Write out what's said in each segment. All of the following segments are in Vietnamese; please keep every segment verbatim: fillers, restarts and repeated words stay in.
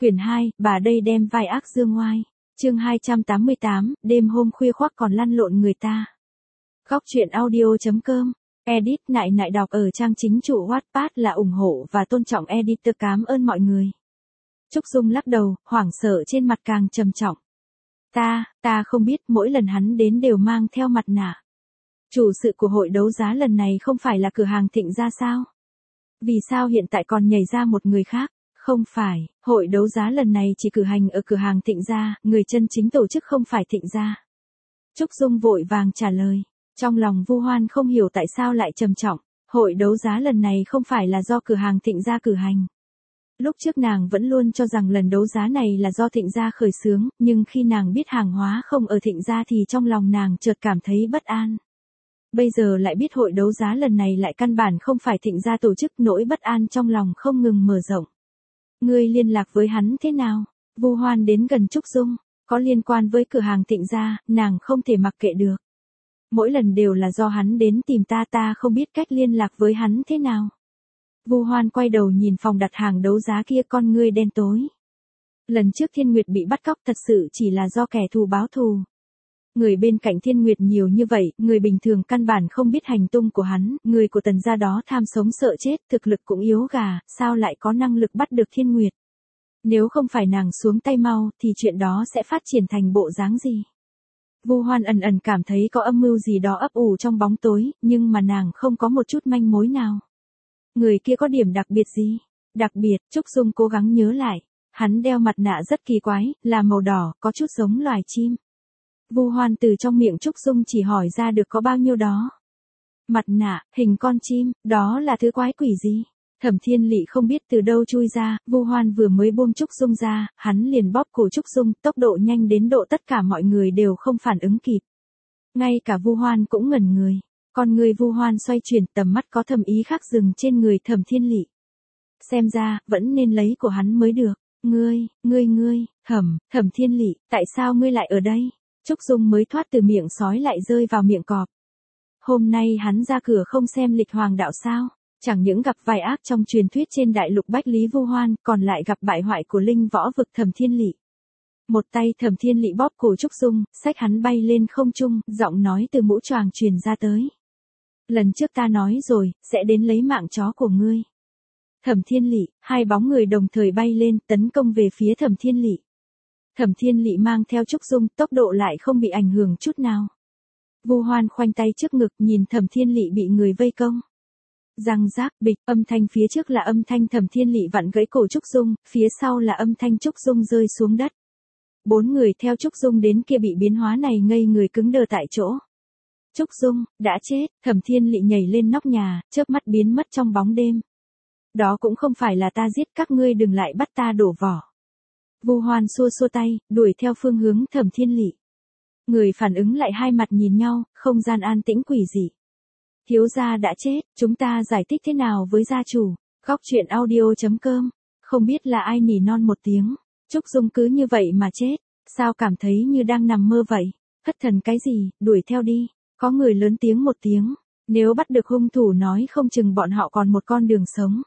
Quyển hai, bà đây đem vai ác dương ngoai. Chương hai trăm tám mươi tám, đêm hôm khuya khoác còn lăn lộn người ta. Góc truyện audio.com. Edit nại nại đọc ở trang chính chủ Wattpad là ủng hộ và tôn trọng editor, cảm ơn mọi người. Trúc Dung lắc đầu, hoảng sợ trên mặt càng trầm trọng. Ta, ta không biết, mỗi lần hắn đến đều mang theo mặt nạ. Chủ sự của hội đấu giá lần này không phải là cửa hàng Thịnh Gia sao? Vì sao hiện tại còn nhảy ra một người khác? Không phải, hội đấu giá lần này chỉ cử hành ở cửa hàng Thịnh Gia, người chân chính tổ chức không phải Thịnh Gia. Trúc Dung vội vàng trả lời. Trong lòng Vu Hoan không hiểu tại sao lại trầm trọng, hội đấu giá lần này không phải là do cửa hàng Thịnh Gia cử hành. Lúc trước nàng vẫn luôn cho rằng lần đấu giá này là do Thịnh Gia khởi xướng, nhưng khi nàng biết hàng hóa không ở Thịnh Gia thì trong lòng nàng chợt cảm thấy bất an. Bây giờ lại biết hội đấu giá lần này lại căn bản không phải Thịnh Gia tổ chức, nỗi bất an trong lòng không ngừng mở rộng. Ngươi liên lạc với hắn thế nào? Vu Hoan đến gần Trúc Dung, có liên quan với cửa hàng Thịnh Gia, nàng không thể mặc kệ được. Mỗi lần đều là do hắn đến tìm ta, ta không biết cách liên lạc với hắn thế nào. Vu Hoan quay đầu nhìn phòng đặt hàng đấu giá kia, con ngươi đen tối. Lần trước Thiên Nguyệt bị bắt cóc thật sự chỉ là do kẻ thù báo thù. Người bên cạnh Thiên Nguyệt nhiều như vậy, người bình thường căn bản không biết hành tung của hắn, người của Tần gia đó tham sống sợ chết, thực lực cũng yếu gà, sao lại có năng lực bắt được Thiên Nguyệt. Nếu không phải nàng xuống tay mau, thì chuyện đó sẽ phát triển thành bộ dáng gì? Vu Hoan ẩn ẩn cảm thấy có âm mưu gì đó ấp ủ trong bóng tối, nhưng mà nàng không có một chút manh mối nào. Người kia có điểm đặc biệt gì? Đặc biệt, Trúc Dung cố gắng nhớ lại. Hắn đeo mặt nạ rất kỳ quái, là màu đỏ, có chút giống loài chim. Vu Hoan từ trong miệng Trúc Dung chỉ hỏi ra được có bao nhiêu đó. Mặt nạ, hình con chim, đó là thứ quái quỷ gì? Thẩm Thiên Lị không biết từ đâu chui ra, Vu Hoan vừa mới buông Trúc Dung ra, hắn liền bóp cổ Trúc Dung, tốc độ nhanh đến độ tất cả mọi người đều không phản ứng kịp. Ngay cả Vu Hoan cũng ngẩn người. Con người Vu Hoan xoay chuyển, tầm mắt có thầm ý khác dừng trên người Thẩm Thiên Lị. Xem ra, vẫn nên lấy của hắn mới được. Ngươi, ngươi ngươi, Thẩm, Thẩm Thiên Lị, tại sao ngươi lại ở đây? Trúc Dung mới thoát từ miệng sói lại rơi vào miệng cọp. Hôm nay hắn ra cửa không xem lịch hoàng đạo sao? Chẳng những gặp vài ác trong truyền thuyết trên đại lục Bách Lý Vu Hoan, còn lại gặp bại hoại của linh võ vực Thẩm Thiên Lị. Một tay Thẩm Thiên Lị bóp cổ Trúc Dung, xách hắn bay lên không trung, giọng nói từ mũ choàng truyền ra tới. Lần trước ta nói rồi, sẽ đến lấy mạng chó của ngươi. Thẩm Thiên Lị, hai bóng người đồng thời bay lên, tấn công về phía Thẩm Thiên Lị. Thẩm Thiên Lị mang theo Trúc Dung, tốc độ lại không bị ảnh hưởng chút nào. Vu Hoan khoanh tay trước ngực, nhìn Thẩm Thiên Lị bị người vây công. Răng rác, bịch, âm thanh phía trước là âm thanh Thẩm Thiên Lị vặn gãy cổ Trúc Dung, phía sau là âm thanh Trúc Dung rơi xuống đất. Bốn người theo Trúc Dung đến kia bị biến hóa này ngây người cứng đờ tại chỗ. Trúc Dung, đã chết, Thẩm Thiên Lị nhảy lên nóc nhà, chớp mắt biến mất trong bóng đêm. Đó cũng không phải là ta giết, các ngươi đừng lại bắt ta đổ vỏ. Vu Hoan xua xua tay, đuổi theo phương hướng Thẩm Thiên Lị. Người phản ứng lại hai mặt nhìn nhau, không gian an tĩnh quỷ dị. Thiếu gia đã chết, chúng ta giải thích thế nào với gia chủ? Góc truyện audio.com. Không biết là ai nỉ non một tiếng. Trúc Dung cứ như vậy mà chết, sao cảm thấy như đang nằm mơ vậy? Thất thần cái gì, đuổi theo đi. Có người lớn tiếng một tiếng. Nếu bắt được hung thủ nói không chừng bọn họ còn một con đường sống.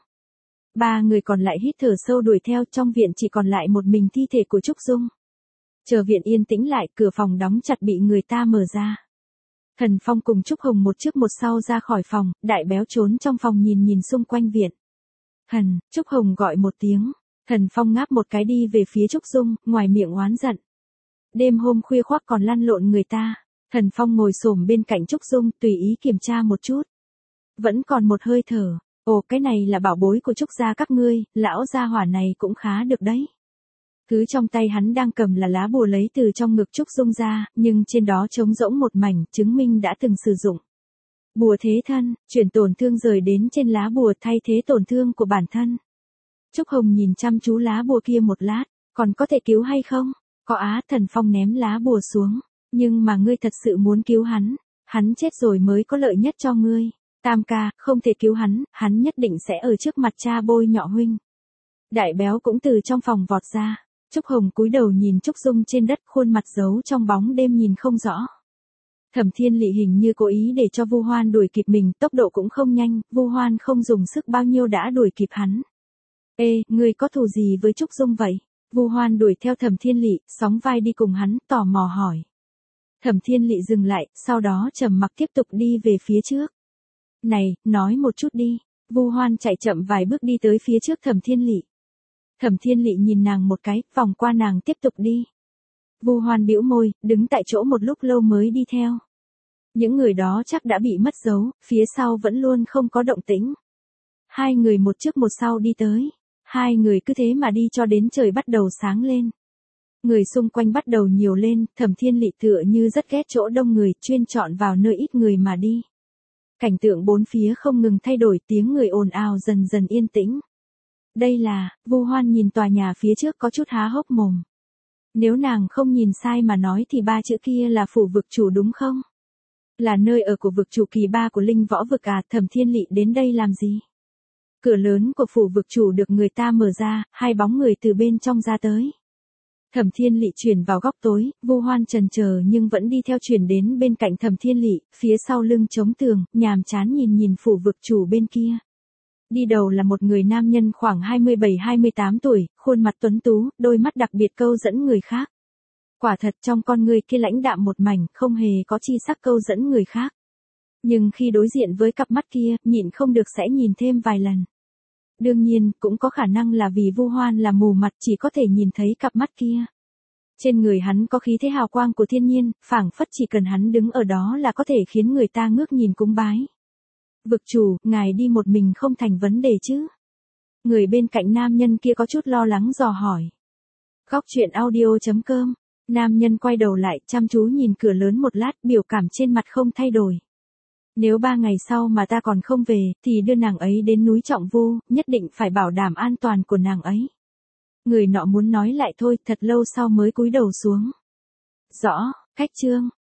Ba người còn lại hít thở sâu đuổi theo, trong viện chỉ còn lại một mình thi thể của Trúc Dung. Chờ viện yên tĩnh lại, cửa phòng đóng chặt bị người ta mở ra. Thần Phong cùng Trúc Hồng một trước một sau ra khỏi phòng, Đại Béo trốn trong phòng nhìn nhìn xung quanh viện. Thần, Trúc Hồng gọi một tiếng. Thần Phong ngáp một cái đi về phía Trúc Dung, ngoài miệng oán giận. Đêm hôm khuya khoác còn lăn lộn người ta. Thần Phong ngồi xổm bên cạnh Trúc Dung, tùy ý kiểm tra một chút. Vẫn còn một hơi thở. Ồ, cái này là bảo bối của Trúc gia các ngươi, lão gia hỏa này cũng khá được đấy. Thứ trong tay hắn đang cầm là lá bùa lấy từ trong ngực Trúc Dung ra, nhưng trên đó trống rỗng một mảnh, chứng minh đã từng sử dụng. Bùa thế thân, chuyển tổn thương rời đến trên lá bùa thay thế tổn thương của bản thân. Trúc Hồng nhìn chăm chú lá bùa kia một lát, còn có thể cứu hay không? Có á. Thần Phong ném lá bùa xuống. Nhưng mà ngươi thật sự muốn cứu hắn, hắn chết rồi mới có lợi nhất cho ngươi. Tam ca, không thể cứu hắn, hắn nhất định sẽ ở trước mặt cha bôi nhọ huynh. Đại Béo cũng từ trong phòng vọt ra. Trúc Hồng cúi đầu nhìn Trúc Dung trên đất, khuôn mặt giấu trong bóng đêm nhìn không rõ. Thẩm Thiên Lị hình như cố ý để cho Vu Hoan đuổi kịp mình, tốc độ cũng không nhanh, Vu Hoan không dùng sức bao nhiêu đã đuổi kịp hắn. Ê, ngươi có thù gì với Trúc Dung vậy? Vu Hoan đuổi theo Thẩm Thiên Lị, sóng vai đi cùng hắn, tò mò hỏi. Thẩm Thiên Lị dừng lại, sau đó trầm mặc tiếp tục đi về phía trước. Này, nói một chút đi. Vu Hoan chạy chậm vài bước đi tới phía trước Thẩm Thiên Lị. Thẩm Thiên Lị nhìn nàng một cái, vòng qua nàng tiếp tục đi. Vu Hoan bĩu môi, đứng tại chỗ một lúc lâu mới đi theo. Những người đó chắc đã bị mất dấu, phía sau vẫn luôn không có động tĩnh. Hai người một trước một sau đi tới. Hai người cứ thế mà đi cho đến trời bắt đầu sáng lên. Người xung quanh bắt đầu nhiều lên, Thẩm Thiên Lị tựa như rất ghét chỗ đông người, chuyên chọn vào nơi ít người mà đi. Cảnh tượng bốn phía không ngừng thay đổi, tiếng người ồn ào dần dần yên tĩnh. Đây là, Vu Hoan nhìn tòa nhà phía trước có chút há hốc mồm. Nếu nàng không nhìn sai mà nói thì ba chữ kia là phủ vực chủ đúng không? Là nơi ở của vực chủ kỳ ba của linh võ vực à? Thẩm Thiên Lị đến đây làm gì? Cửa lớn của phủ vực chủ được người ta mở ra, hai bóng người từ bên trong ra tới. Thẩm Thiên Lị chuyển vào góc tối, Vu Hoan chần chờ nhưng vẫn đi theo chuyển đến bên cạnh Thẩm Thiên Lị, phía sau lưng chống tường, nhàm chán nhìn nhìn phủ vực chủ bên kia. Đi đầu là một người nam nhân khoảng hai mươi bảy hai mươi tám tuổi, khuôn mặt tuấn tú, đôi mắt đặc biệt câu dẫn người khác. Quả thật trong con người kia lãnh đạm một mảnh, không hề có chi sắc câu dẫn người khác. Nhưng khi đối diện với cặp mắt kia, nhịn không được sẽ nhìn thêm vài lần. Đương nhiên, cũng có khả năng là vì Vu Hoan là mù mặt chỉ có thể nhìn thấy cặp mắt kia. Trên người hắn có khí thế hào quang của thiên nhiên, phảng phất chỉ cần hắn đứng ở đó là có thể khiến người ta ngước nhìn cúng bái. Vực chủ, ngài đi một mình không thành vấn đề chứ? Người bên cạnh nam nhân kia có chút lo lắng dò hỏi. Góc truyện audio chấm com. Nam nhân quay đầu lại, chăm chú nhìn cửa lớn một lát, biểu cảm trên mặt không thay đổi. Nếu ba ngày sau mà ta còn không về, thì đưa nàng ấy đến núi Trọng Vu, nhất định phải bảo đảm an toàn của nàng ấy. Người nọ muốn nói lại thôi, thật lâu sau mới cúi đầu xuống. Rõ, khách trương,